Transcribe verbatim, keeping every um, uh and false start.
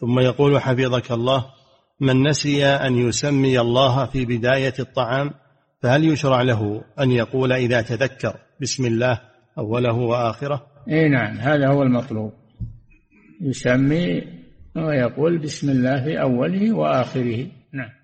ثم يقول حفظك الله: من نسي أن يسمي الله في بداية الطعام فهل يشرع له أن يقول إذا تذكر بسم الله أوله وآخره؟ إيه نعم، هذا هو المطلوب، يسمي ويقول بسم الله في أوله وآخره. نعم.